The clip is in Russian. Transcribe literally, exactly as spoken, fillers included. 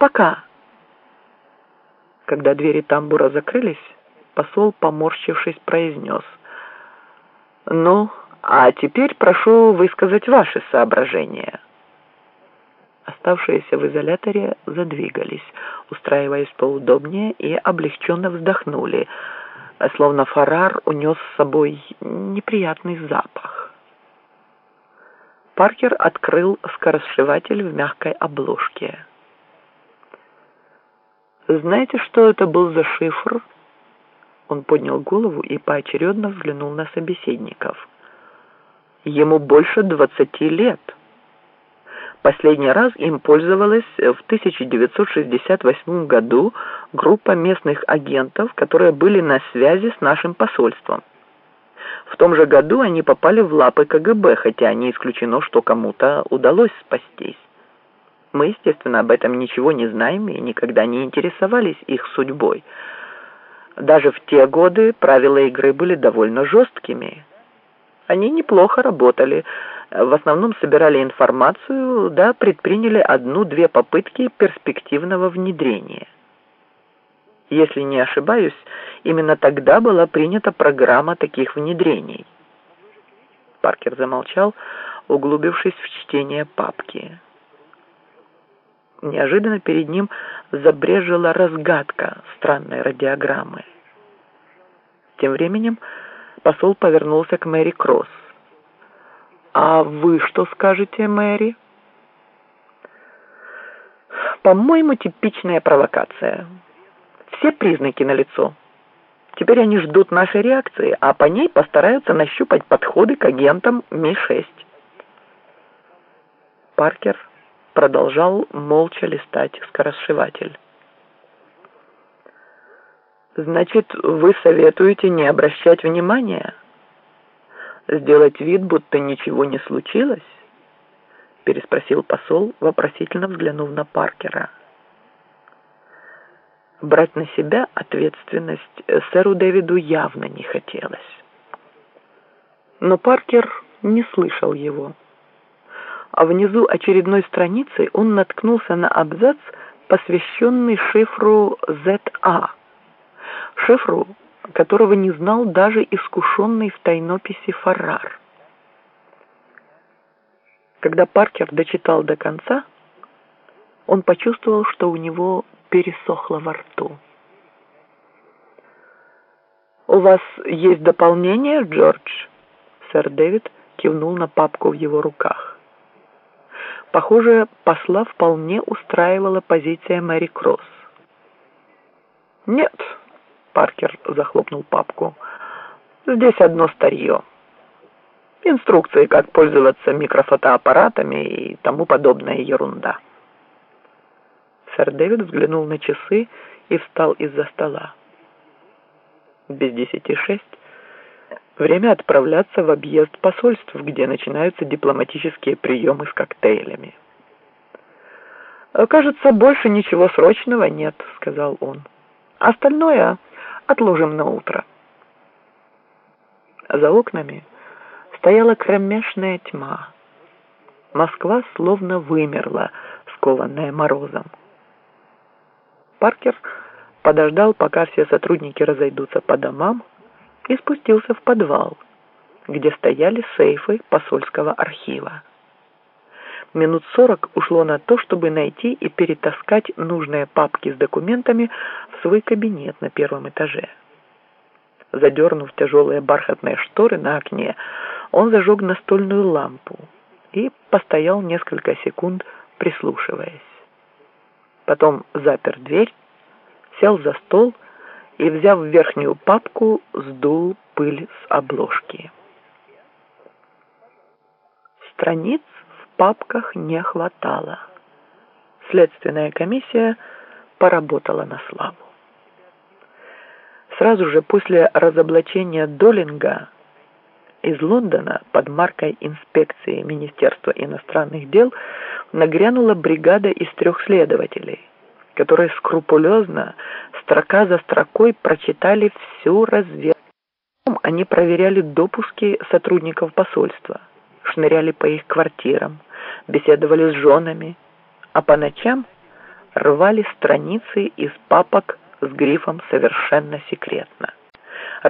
Пока». Когда двери тамбура закрылись, посол, поморщившись, произнес: «Ну, а теперь прошу высказать ваши соображения». Оставшиеся в изоляторе задвигались, устраиваясь поудобнее, и облегченно вздохнули, словно Фаррар унес с собой неприятный запах. Паркер открыл скоросшиватель в мягкой обложке. «Знаете, что это был за шифр?» Он поднял голову и поочередно взглянул на собеседников. «Ему больше двадцати лет. Последний раз им пользовалась в тысяча девятьсот шестьдесят восьмом году группа местных агентов, которые были на связи с нашим посольством. В том же году они попали в лапы КГБ, хотя не исключено, что кому-то удалось спастись. Мы, естественно, об этом ничего не знаем и никогда не интересовались их судьбой. Даже в те годы правила игры были довольно жесткими. Они неплохо работали, в основном собирали информацию, да предприняли одну-две попытки перспективного внедрения. Если не ошибаюсь, именно тогда была принята программа таких внедрений». Паркер замолчал, углубившись в чтение папки. Неожиданно перед ним забрежила разгадка странной радиограммы. Тем временем посол повернулся к Мэри Кросс. «А вы что скажете, Мэри?» «По-моему, типичная провокация. Все признаки налицо. Теперь они ждут нашей реакции, а по ней постараются нащупать подходы к агентам Ми шесть». Паркер продолжал молча листать скоросшиватель. «Значит, вы советуете не обращать внимания? Сделать вид, будто ничего не случилось?» Переспросил посол, вопросительно взглянув на Паркера. Брать на себя ответственность сэру Дэвиду явно не хотелось. Но Паркер не слышал его. А внизу очередной страницы он наткнулся на абзац, посвященный шифру зет а, шифру, которого не знал даже искушенный в тайнописи Фаррар. Когда Паркер дочитал до конца, он почувствовал, что у него пересохло во рту. «У вас есть дополнение, Джордж?» Сэр Дэвид кивнул на папку в его руках. Похоже, посла вполне устраивала позиция Мэри Кросс. «Нет», — Паркер захлопнул папку, — «здесь одно старье. Инструкции, как пользоваться микрофотоаппаратами и тому подобная ерунда». Сэр Дэвид взглянул на часы и встал из-за стола. Без десяти шесть. Время отправляться в объезд посольств, где начинаются дипломатические приемы с коктейлями. «Кажется, больше ничего срочного нет», — сказал он. «Остальное отложим на утро». За окнами стояла кромешная тьма. Москва словно вымерла, скованная морозом. Паркер подождал, пока все сотрудники разойдутся по домам, и спустился в подвал, где стояли сейфы посольского архива. Минут сорок ушло на то, чтобы найти и перетаскать нужные папки с документами в свой кабинет на первом этаже. Задернув тяжелые бархатные шторы на окне, он зажег настольную лампу и постоял несколько секунд, прислушиваясь. Потом запер дверь, сел за стол и, взяв верхнюю папку, сдул пыль с обложки. Страниц в папках не хватало. Следственная комиссия поработала на славу. Сразу же после разоблачения Доллинга из Лондона под маркой инспекции Министерства иностранных дел нагрянула бригада из трех следователей, которые скрупулезно, строка за строкой прочитали всю разведку. Они проверяли допуски сотрудников посольства, шныряли по их квартирам, беседовали с женами, а по ночам рвали страницы из папок с грифом «Совершенно секретно».